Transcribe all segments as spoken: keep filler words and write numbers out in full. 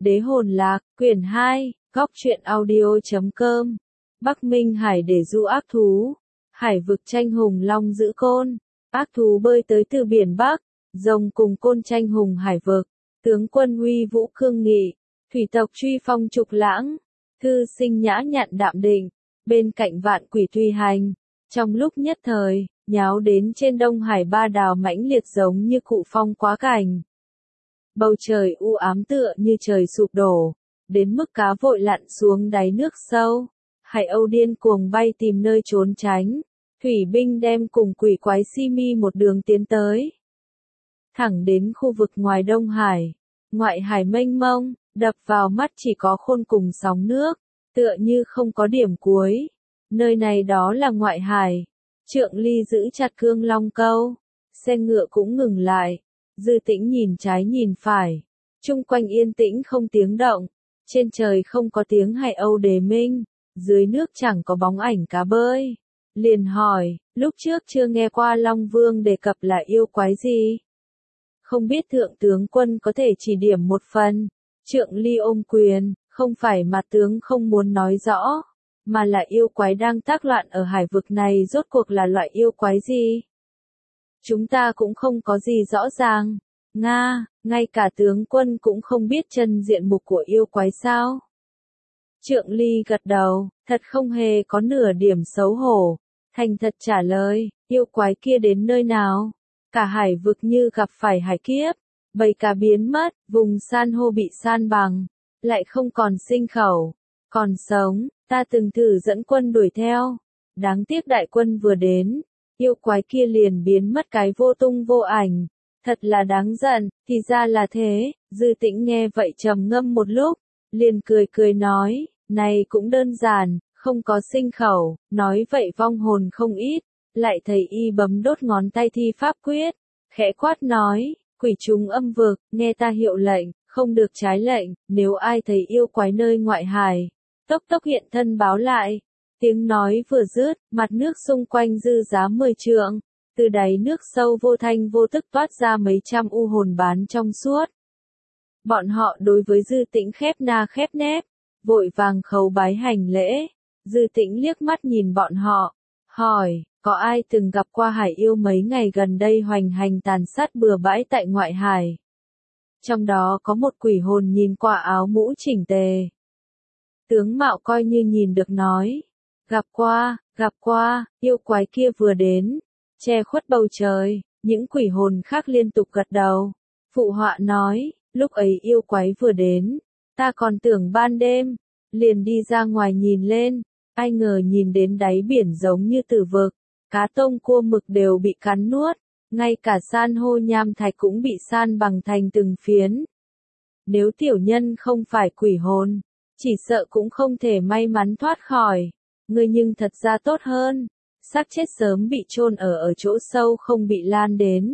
Đế hồn lạc, quyển hai, góc truyện audio.com. Bắc Minh Hải để dụ ác thú. Hải vực tranh hùng long giữ côn. Ác thú bơi tới từ biển Bắc. Rồng cùng côn tranh hùng hải vực. Tướng quân uy vũ cương nghị. Thủy tộc truy phong trục lãng. Thư sinh nhã nhặn đạm định. Bên cạnh vạn quỷ tùy hành. Trong lúc nhất thời, nháo đến trên Đông Hải ba đào mãnh liệt giống như cụ phong quá cảnh. Bầu trời u ám tựa như trời sụp đổ, đến mức cá vội lặn xuống đáy nước sâu. Hải âu điên cuồng bay tìm nơi trốn tránh. Thủy binh đem cùng quỷ quái si mi một đường tiến tới. Thẳng đến khu vực ngoài Đông Hải. Ngoại hải mênh mông, đập vào mắt chỉ có khôn cùng sóng nước, tựa như không có điểm cuối. Nơi này đó là ngoại hải. Trượng Ly giữ chặt cương long câu. Xe ngựa cũng ngừng lại. Dư Tĩnh nhìn trái nhìn phải. Chung quanh yên tĩnh không tiếng động. Trên trời không có tiếng hải âu đề minh. Dưới nước chẳng có bóng ảnh cá bơi. Liền hỏi, lúc trước chưa nghe qua Long Vương đề cập là yêu quái gì? Không biết thượng tướng quân có thể chỉ điểm một phần. Trượng Ly ôm quyền, không phải mà tướng không muốn nói rõ, mà là yêu quái đang tác loạn ở hải vực này rốt cuộc là loại yêu quái gì? Chúng ta cũng không có gì rõ ràng. Nga, ngay cả tướng quân cũng không biết chân diện mục của yêu quái sao? Trượng Ly gật đầu, thật không hề có nửa điểm xấu hổ. Thành thật trả lời, yêu quái kia đến nơi nào? Cả hải vực như gặp phải hải kiếp. Bầy cá biến mất, vùng san hô bị san bằng. Lại không còn sinh khẩu. Còn sống, ta từng thử dẫn quân đuổi theo. Đáng tiếc đại quân vừa đến. Yêu quái kia liền biến mất cái vô tung vô ảnh. Thật là đáng giận, thì ra là thế. Dư Tĩnh nghe vậy trầm ngâm một lúc. Liền cười cười nói, này cũng đơn giản, không có sinh khẩu. Nói vậy vong hồn không ít. Lại thấy y bấm đốt ngón tay thi pháp quyết. Khẽ quát nói, quỷ trùng âm vực, nghe ta hiệu lệnh, không được trái lệnh. Nếu ai thấy yêu quái nơi ngoại hải, tốc tốc hiện thân báo lại. Tiếng nói vừa dứt, mặt nước xung quanh dư giá mười trượng. Từ đáy nước sâu vô thanh vô tức toát ra mấy trăm u hồn bán trong suốt. Bọn họ đối với Dư Tĩnh khép na khép nép, vội vàng khấu bái hành lễ. Dư Tĩnh liếc mắt nhìn bọn họ, hỏi, có ai từng gặp qua hải yêu mấy ngày gần đây hoành hành tàn sát bừa bãi tại ngoại hải? Trong đó có một quỷ hồn nhìn qua áo mũ chỉnh tề. Tướng mạo coi như nhìn được nói. Gặp qua, gặp qua, yêu quái kia vừa đến, che khuất bầu trời, những quỷ hồn khác liên tục gật đầu. Phụ họa nói, lúc ấy yêu quái vừa đến, ta còn tưởng ban đêm, liền đi ra ngoài nhìn lên, ai ngờ nhìn đến đáy biển giống như tử vực, cá tôm cua mực đều bị cắn nuốt, ngay cả san hô nham thạch cũng bị san bằng thành từng phiến. Nếu tiểu nhân không phải quỷ hồn, chỉ sợ cũng không thể may mắn thoát khỏi. Ngươi nhưng thật ra tốt hơn, xác chết sớm bị chôn ở ở chỗ sâu không bị lan đến.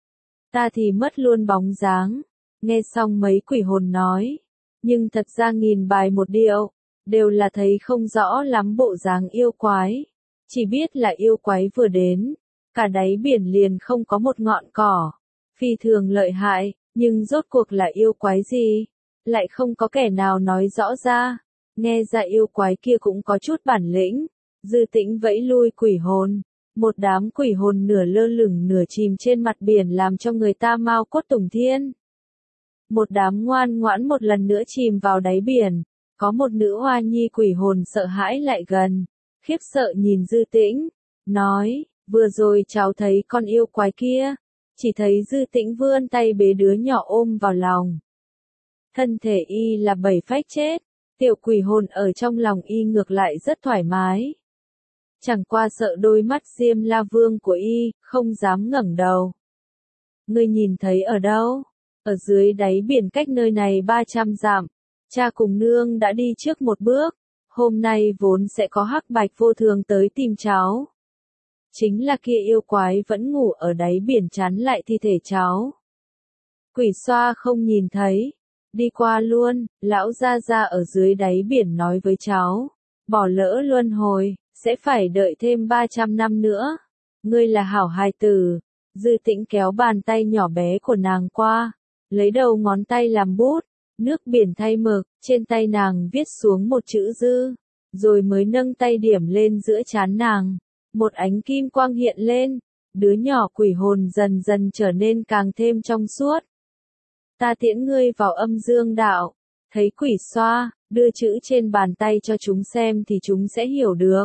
Ta thì mất luôn bóng dáng. Nghe xong mấy quỷ hồn nói, nhưng thật ra nghìn bài một điệu, đều là thấy không rõ lắm bộ dáng yêu quái. Chỉ biết là yêu quái vừa đến, cả đáy biển liền không có một ngọn cỏ. Phi thường lợi hại, nhưng rốt cuộc là yêu quái gì? Lại không có kẻ nào nói rõ ra. Nghe ra yêu quái kia cũng có chút bản lĩnh. Dư Tĩnh vẫy lui quỷ hồn. Một đám quỷ hồn nửa lơ lửng nửa chìm trên mặt biển làm cho người ta mau cốt tùng thiên. Một đám ngoan ngoãn một lần nữa chìm vào đáy biển. Có một nữ hoa nhi quỷ hồn sợ hãi lại gần. Khiếp sợ nhìn Dư Tĩnh. Nói, vừa rồi cháu thấy con yêu quái kia. Chỉ thấy Dư Tĩnh vươn tay bế đứa nhỏ ôm vào lòng. Thân thể y là bảy phách chết. Tiểu quỷ hồn ở trong lòng y ngược lại rất thoải mái. Chẳng qua sợ đôi mắt Diêm La Vương của y, không dám ngẩng đầu. Ngươi nhìn thấy ở đâu? Ở dưới đáy biển cách nơi này ba trăm dặm. Cha cùng nương đã đi trước một bước. Hôm nay vốn sẽ có hắc bạch vô thường tới tìm cháu. Chính là kia yêu quái vẫn ngủ ở đáy biển chắn lại thi thể cháu. Quỷ xoa không nhìn thấy. Đi qua luôn, lão gia gia ở dưới đáy biển nói với cháu. Bỏ lỡ luân hồi, sẽ phải đợi thêm ba trăm năm nữa. Ngươi là hảo hài tử. Dư Tĩnh kéo bàn tay nhỏ bé của nàng qua. Lấy đầu ngón tay làm bút. Nước biển thay mực, trên tay nàng viết xuống một chữ dư, rồi mới nâng tay điểm lên giữa trán nàng. Một ánh kim quang hiện lên, đứa nhỏ quỷ hồn dần dần trở nên càng thêm trong suốt. Ta tiễn ngươi vào âm dương đạo, thấy quỷ xoa, đưa chữ trên bàn tay cho chúng xem thì chúng sẽ hiểu được.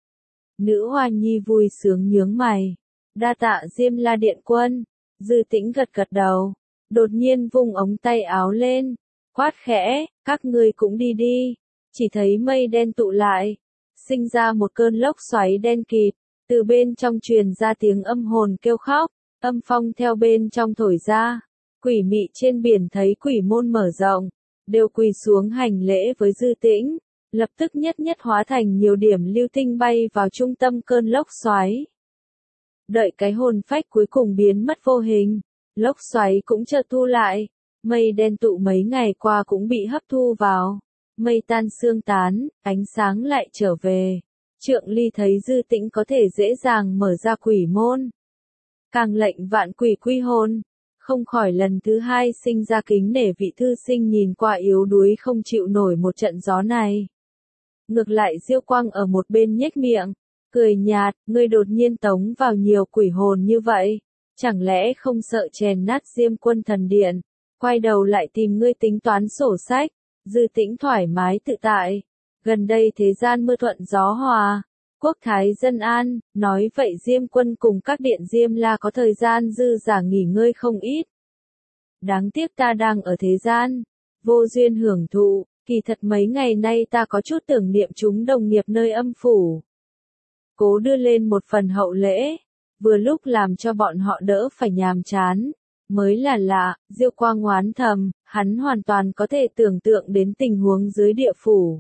Nữ hoa nhi vui sướng nhướng mày. Đa tạ Diêm La Điện Quân. Dư Tĩnh gật gật đầu, đột nhiên vung ống tay áo lên, quát khẽ, các ngươi cũng đi đi. Chỉ thấy mây đen tụ lại, sinh ra một cơn lốc xoáy đen kịt, từ bên trong truyền ra tiếng âm hồn kêu khóc, âm phong theo bên trong thổi ra. Quỷ mị trên biển thấy quỷ môn mở rộng, đều quỳ xuống hành lễ với Dư Tĩnh, lập tức nhất nhất hóa thành nhiều điểm lưu tinh bay vào trung tâm cơn lốc xoáy. Đợi cái hồn phách cuối cùng biến mất vô hình, lốc xoáy cũng chợt thu lại, mây đen tụ mấy ngày qua cũng bị hấp thu vào, mây tan sương tán, ánh sáng lại trở về. Trượng Ly thấy Dư Tĩnh có thể dễ dàng mở ra quỷ môn, càng lệnh vạn quỷ quy hồn, không khỏi lần thứ hai sinh ra kính nể vị thư sinh nhìn qua yếu đuối không chịu nổi một trận gió này. Ngược lại Diêu Quang ở một bên nhếch miệng, cười nhạt, ngươi đột nhiên tống vào nhiều quỷ hồn như vậy, chẳng lẽ không sợ chèn nát Diêm Quân thần điện, quay đầu lại tìm ngươi tính toán sổ sách. Dư Tĩnh thoải mái tự tại, gần đây thế gian mưa thuận gió hòa, quốc thái dân an, nói vậy Diêm Quân cùng các điện Diêm La có thời gian dư giả nghỉ ngơi không ít. Đáng tiếc ta đang ở thế gian, vô duyên hưởng thụ, kỳ thật mấy ngày nay ta có chút tưởng niệm chúng đồng nghiệp nơi âm phủ. Cố đưa lên một phần hậu lễ, vừa lúc làm cho bọn họ đỡ phải nhàm chán. Mới là lạ, Diêu Quang oán thầm, hắn hoàn toàn có thể tưởng tượng đến tình huống dưới địa phủ.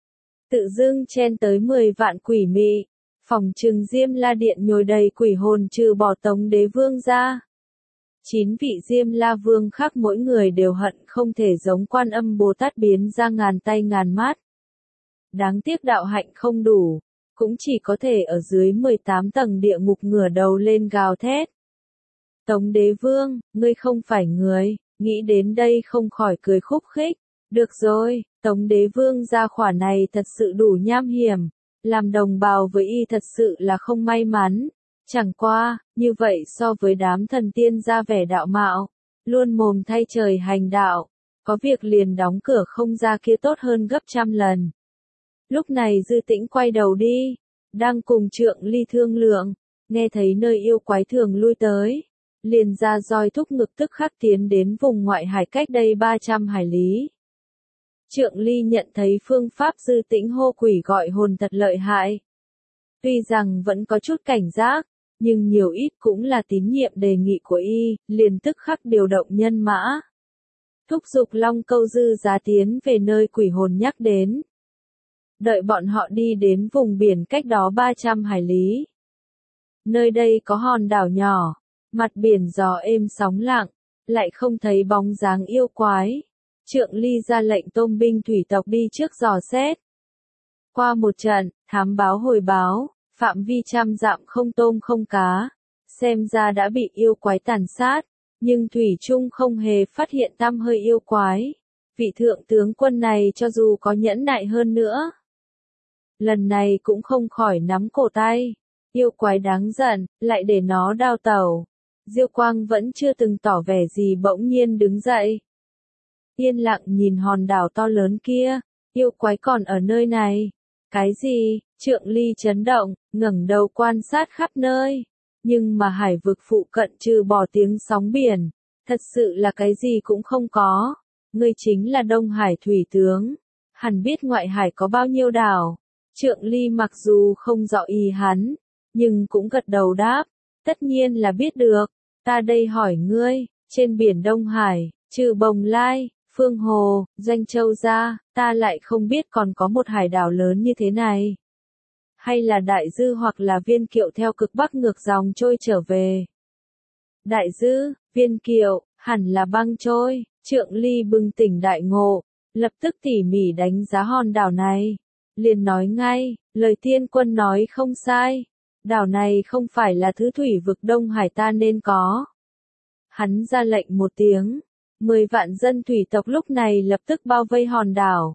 Tự dưng chen tới mười vạn quỷ mị, phòng trừng Diêm La Điện nhồi đầy quỷ hồn trừ bỏ Tống Đế Vương ra. Chín vị Diêm La Vương khác mỗi người đều hận không thể giống Quan Âm Bồ Tát biến ra ngàn tay ngàn mắt. Đáng tiếc đạo hạnh không đủ, cũng chỉ có thể ở dưới mười tám tầng địa ngục ngửa đầu lên gào thét. Tống Đế Vương, ngươi không phải người, nghĩ đến đây không khỏi cười khúc khích. Được rồi, Tống Đế Vương gia khỏa này thật sự đủ nham hiểm, làm đồng bào với y thật sự là không may mắn. Chẳng qua, như vậy so với đám thần tiên ra vẻ đạo mạo, luôn mồm thay trời hành đạo, có việc liền đóng cửa không ra kia tốt hơn gấp trăm lần. Lúc này Dư Tĩnh quay đầu đi, đang cùng Trượng Ly thương lượng, nghe thấy nơi yêu quái thường lui tới, liền ra roi thúc ngực tức khắc tiến đến vùng ngoại hải cách đây ba trăm hải lý. Trượng Ly nhận thấy phương pháp Dư Tĩnh hô quỷ gọi hồn thật lợi hại. Tuy rằng vẫn có chút cảnh giác, nhưng nhiều ít cũng là tín nhiệm đề nghị của y, liền tức khắc điều động nhân mã. Thúc giục Long Câu Dư giá tiến về nơi quỷ hồn nhắc đến. Đợi bọn họ đi đến vùng biển cách đó ba trăm hải lý. Nơi đây có hòn đảo nhỏ, mặt biển gió êm sóng lặng, lại không thấy bóng dáng yêu quái. Trượng Ly ra lệnh tôm binh thủy tộc đi trước dò xét. Qua một trận, thám báo hồi báo, phạm vi trăm dặm không tôm không cá, xem ra đã bị yêu quái tàn sát, nhưng thủy chung không hề phát hiện tăm hơi yêu quái. Vị thượng tướng quân này cho dù có nhẫn nại hơn nữa, lần này cũng không khỏi nắm cổ tay. Yêu quái đáng giận, lại để nó đao tẩu. Diêu Quang vẫn chưa từng tỏ vẻ gì bỗng nhiên đứng dậy. Yên lặng nhìn hòn đảo to lớn kia, yêu quái còn ở nơi này. Cái gì? Trượng Ly chấn động, ngẩng đầu quan sát khắp nơi. Nhưng mà hải vực phụ cận trừ bỏ tiếng sóng biển, thật sự là cái gì cũng không có. Ngươi chính là Đông Hải thủy tướng, hẳn biết ngoại hải có bao nhiêu đảo. Trượng Ly mặc dù không rõ ý hắn, nhưng cũng gật đầu đáp, tất nhiên là biết được. Ta đây hỏi ngươi, trên biển Đông Hải, trừ Bồng Lai, Phương Hồ, Doanh Châu ra, ta lại không biết còn có một hải đảo lớn như thế này. Hay là Đại Dư hoặc là Viên Kiệu theo cực bắc ngược dòng trôi trở về. Đại Dư, Viên Kiệu, hẳn là băng trôi. Trượng Ly bừng tỉnh đại ngộ, lập tức tỉ mỉ đánh giá hòn đảo này. Liền nói ngay, lời tiên quân nói không sai. Đảo này không phải là thứ thủy vực Đông Hải ta nên có. Hắn ra lệnh một tiếng, Mười vạn dân thủy tộc lúc này lập tức bao vây hòn đảo.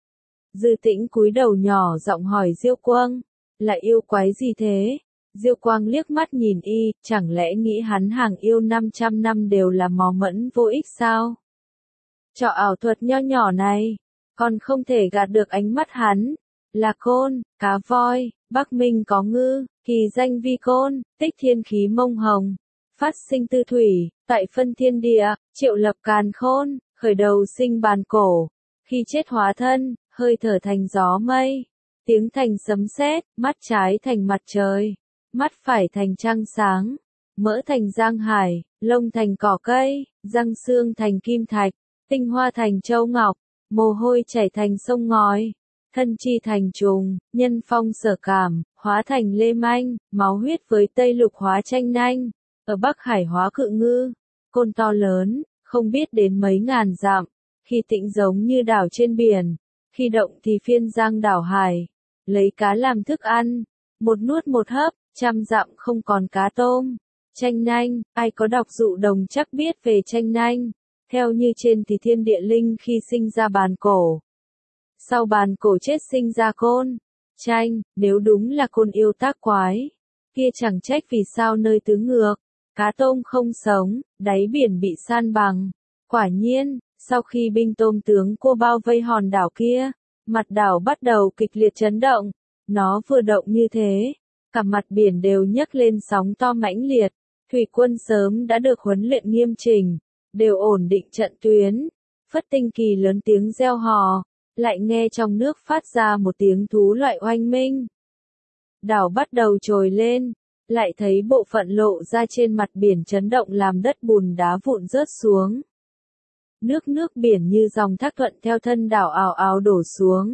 Dư Tĩnh cúi đầu nhỏ giọng hỏi Diêu Quang, là yêu quái gì thế? Diêu Quang liếc mắt nhìn y, chẳng lẽ nghĩ hắn hàng yêu năm trăm năm đều là mò mẫm vô ích sao? Trò ảo thuật nho nhỏ này, còn không thể gạt được ánh mắt hắn. Là côn, cá voi, Bắc Minh có ngư, kỳ danh vi côn, tích thiên khí mông hồng, phát sinh tư thủy, tại phân thiên địa, triệu lập càn khôn, khởi đầu sinh bàn cổ, khi chết hóa thân, hơi thở thành gió mây, tiếng thành sấm sét, mắt trái thành mặt trời, mắt phải thành trăng sáng, mỡ thành giang hải, lông thành cỏ cây, răng xương thành kim thạch, tinh hoa thành châu ngọc, mồ hôi chảy thành sông ngòi, thân chi thành trùng, nhân phong sở cảm, hóa thành lê manh, máu huyết với Tây Lục hóa tranh nanh, ở Bắc Hải hóa cự ngư, côn to lớn, không biết đến mấy ngàn dặm, khi tĩnh giống như đảo trên biển, khi động thì phiên giang đảo hải, lấy cá làm thức ăn, một nuốt một hấp, trăm dặm không còn cá tôm. Tranh nanh, ai có đọc dụ đồng chắc biết về tranh nanh, theo như trên thì thiên địa linh khi sinh ra bàn cổ. Sau bàn cổ chết sinh ra côn, tranh, nếu đúng là côn yêu tác quái, kia chẳng trách vì sao nơi tứ ngược, cá tôm không sống, đáy biển bị san bằng. Quả nhiên, sau khi binh tôm tướng cô bao vây hòn đảo kia, mặt đảo bắt đầu kịch liệt chấn động, nó vừa động như thế, cả mặt biển đều nhấc lên sóng to mãnh liệt, thủy quân sớm đã được huấn luyện nghiêm chỉnh, đều ổn định trận tuyến, Phất Tinh Kỳ lớn tiếng reo hò, lại nghe trong nước phát ra một tiếng thú loại oanh minh. Đảo bắt đầu trồi lên, lại thấy bộ phận lộ ra trên mặt biển chấn động làm đất bùn đá vụn rớt xuống. Nước nước biển như dòng thác thuận theo thân đảo ào ào đổ xuống.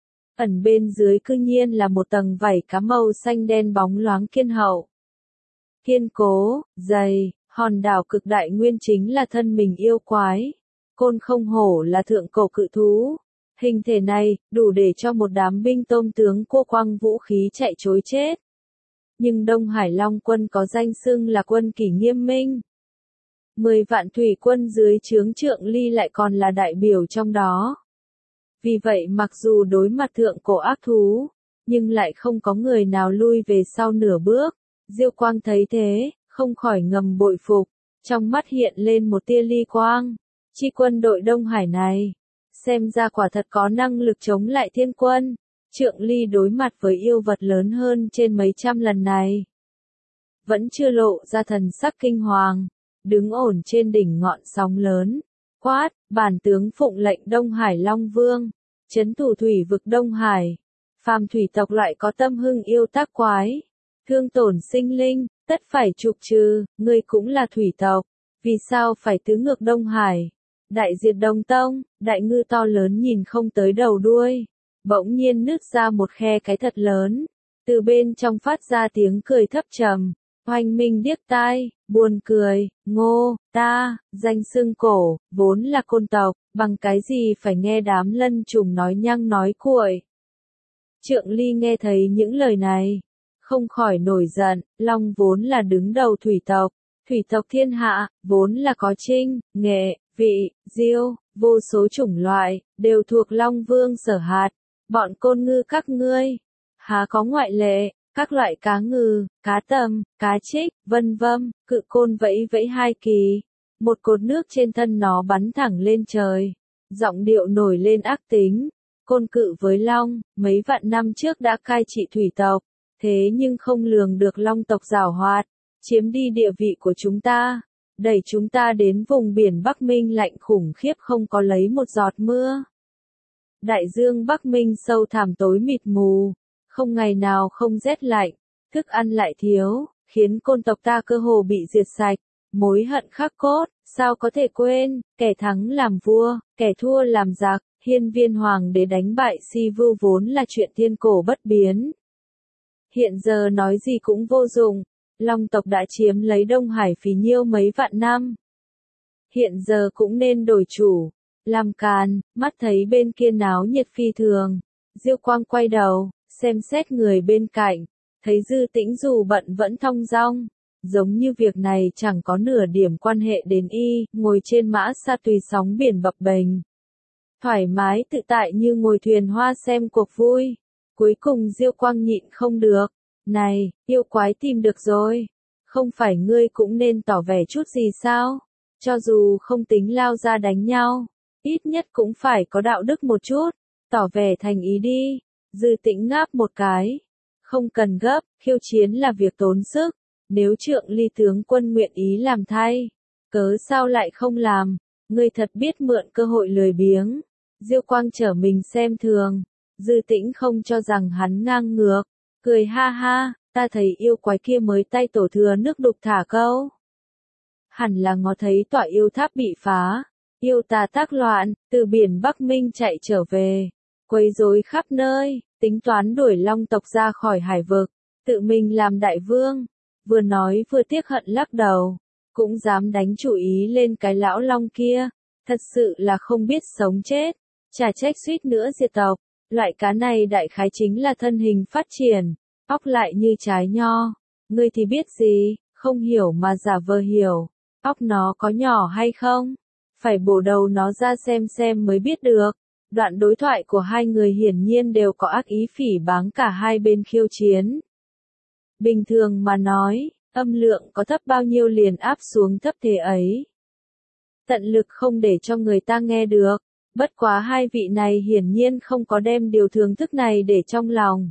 Ẩn bên dưới cư nhiên là một tầng vảy cá màu xanh đen bóng loáng kiên hậu. Kiên cố, dày, hòn đảo cực đại nguyên chính là thân mình yêu quái. Côn không hổ là thượng cổ cự thú. Hình thể này, đủ để cho một đám binh tôm tướng cô quăng vũ khí chạy trối chết. Nhưng Đông Hải Long quân có danh xưng là quân kỷ nghiêm minh. Mười vạn thủy quân dưới trướng Trượng Ly lại còn là đại biểu trong đó. Vì vậy mặc dù đối mặt thượng cổ ác thú, nhưng lại không có người nào lui về sau nửa bước. Diêu Quang thấy thế, không khỏi ngầm bội phục, trong mắt hiện lên một tia ly quang. Chi quân đội Đông Hải này, xem ra quả thật có năng lực chống lại thiên quân. Trượng Ly đối mặt với yêu vật lớn hơn trên mấy trăm lần này, vẫn chưa lộ ra thần sắc kinh hoàng, đứng ổn trên đỉnh ngọn sóng lớn, quát, bản tướng phụng lệnh Đông Hải Long Vương, trấn thủ thủy vực Đông Hải, phàm thủy tộc loại có tâm hưng yêu tác quái, thương tổn sinh linh, tất phải trục trừ, ngươi cũng là thủy tộc, vì sao phải tứ ngược Đông Hải? Đại diệt Đông Tông, đại ngư to lớn nhìn không tới đầu đuôi, bỗng nhiên nứt ra một khe cái thật lớn, từ bên trong phát ra tiếng cười thấp trầm, oanh minh điếc tai, buồn cười, ngô, ta, danh xưng cổ, vốn là côn tộc, bằng cái gì phải nghe đám lân trùng nói nhăng nói cuội. Trượng Ly nghe thấy những lời này, không khỏi nổi giận, Long vốn là đứng đầu thủy tộc, thủy tộc thiên hạ, vốn là có trinh, nghệ, vị, diêu, vô số chủng loại, đều thuộc Long Vương sở hạt, bọn côn ngư các ngươi, há có ngoại lệ, các loại cá ngừ, cá tầm, cá trích, vân vân, cự côn vẫy vẫy hai kỳ, một cột nước trên thân nó bắn thẳng lên trời, giọng điệu nổi lên ác tính, côn cự với Long, mấy vạn năm trước đã cai trị thủy tộc, thế nhưng không lường được Long tộc giảo hoạt, chiếm đi địa vị của chúng ta, đẩy chúng ta đến vùng biển Bắc Minh lạnh khủng khiếp không có lấy một giọt mưa. Đại dương Bắc Minh sâu thẳm tối mịt mù, không ngày nào không rét lạnh, thức ăn lại thiếu, khiến côn tộc ta cơ hồ bị diệt sạch, mối hận khắc cốt, sao có thể quên, kẻ thắng làm vua, kẻ thua làm giặc, hiên viên hoàng đế đánh bại Si Vưu vốn là chuyện thiên cổ bất biến. Hiện giờ nói gì cũng vô dụng, Long tộc đã chiếm lấy Đông Hải phí nhiêu mấy vạn năm. Hiện giờ cũng nên đổi chủ, làm càn, mắt thấy bên kia náo nhiệt phi thường. Diêu Quang quay đầu, xem xét người bên cạnh, thấy Dư Tĩnh dù bận vẫn thong dong, giống như việc này chẳng có nửa điểm quan hệ đến y, ngồi trên mã xa tùy sóng biển bập bềnh. Thoải mái tự tại như ngồi thuyền hoa xem cuộc vui. Cuối cùng Diêu Quang nhịn không được. Này, yêu quái tìm được rồi. Không phải ngươi cũng nên tỏ vẻ chút gì sao? Cho dù không tính lao ra đánh nhau, ít nhất cũng phải có đạo đức một chút. Tỏ vẻ thành ý đi. Dư Tĩnh ngáp một cái. Không cần gấp, khiêu chiến là việc tốn sức. Nếu Trượng Ly tướng quân nguyện ý làm thay, cớ sao lại không làm? Ngươi thật biết mượn cơ hội lười biếng. Diêu Quang trở mình xem thường. Dư Tĩnh không cho rằng hắn ngang ngược. Cười ha ha, ta thấy yêu quái kia mới tay tổ thừa nước đục thả câu. Hẳn là ngó thấy tọa yêu tháp bị phá. Yêu tà tác loạn, từ biển Bắc Minh chạy trở về. Quấy rối khắp nơi, tính toán đuổi long tộc ra khỏi hải vực. Tự mình làm đại vương. Vừa nói vừa tiếc hận lắc đầu. Cũng dám đánh chủ ý lên cái lão long kia. Thật sự là không biết sống chết. Chả trách suýt nữa diệt tộc. Loại cá này đại khái chính là thân hình phát triển. Óc lại như trái nho. Ngươi thì biết gì, không hiểu mà giả vờ hiểu. Óc nó có nhỏ hay không? Phải bổ đầu nó ra xem xem mới biết được. Đoạn đối thoại của hai người hiển nhiên đều có ác ý phỉ báng cả hai bên khiêu chiến. Bình thường mà nói, âm lượng có thấp bao nhiêu liền áp xuống thấp thế ấy. Tận lực không để cho người ta nghe được. Bất quá hai vị này hiển nhiên không có đem điều thưởng thức này để trong lòng.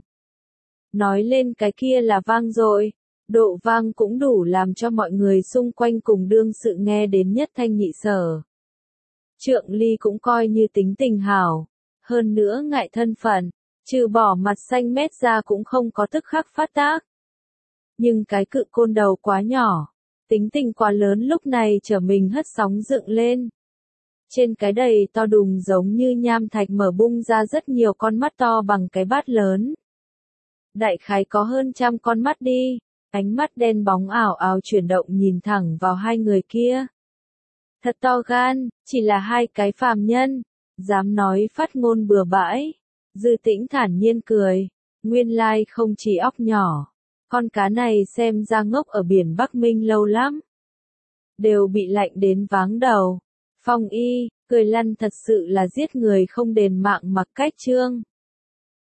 Nói lên cái kia là vang dội, độ vang cũng đủ làm cho mọi người xung quanh cùng đương sự nghe đến nhất thanh nhị sở. Trượng Ly cũng coi như tính tình hảo, hơn nữa ngại thân phận, trừ bỏ mặt xanh mét ra cũng không có tức khắc phát tác. Nhưng cái cự côn đầu quá nhỏ, tính tình quá lớn lúc này trở mình hất sóng dựng lên. Trên cái đầy to đùng giống như nham thạch mở bung ra rất nhiều con mắt to bằng cái bát lớn. Đại khái có hơn trăm con mắt đi, ánh mắt đen bóng ảo ảo chuyển động nhìn thẳng vào hai người kia. Thật to gan, chỉ là hai cái phàm nhân, dám nói phát ngôn bừa bãi. Dư Tĩnh thản nhiên cười, nguyên lai không chỉ óc nhỏ, con cá này xem ra ngốc ở biển Bắc Minh lâu lắm. Đều bị lạnh đến váng đầu. Phong Y, cười lăn thật sự là giết người không đền mạng mặc cách trương.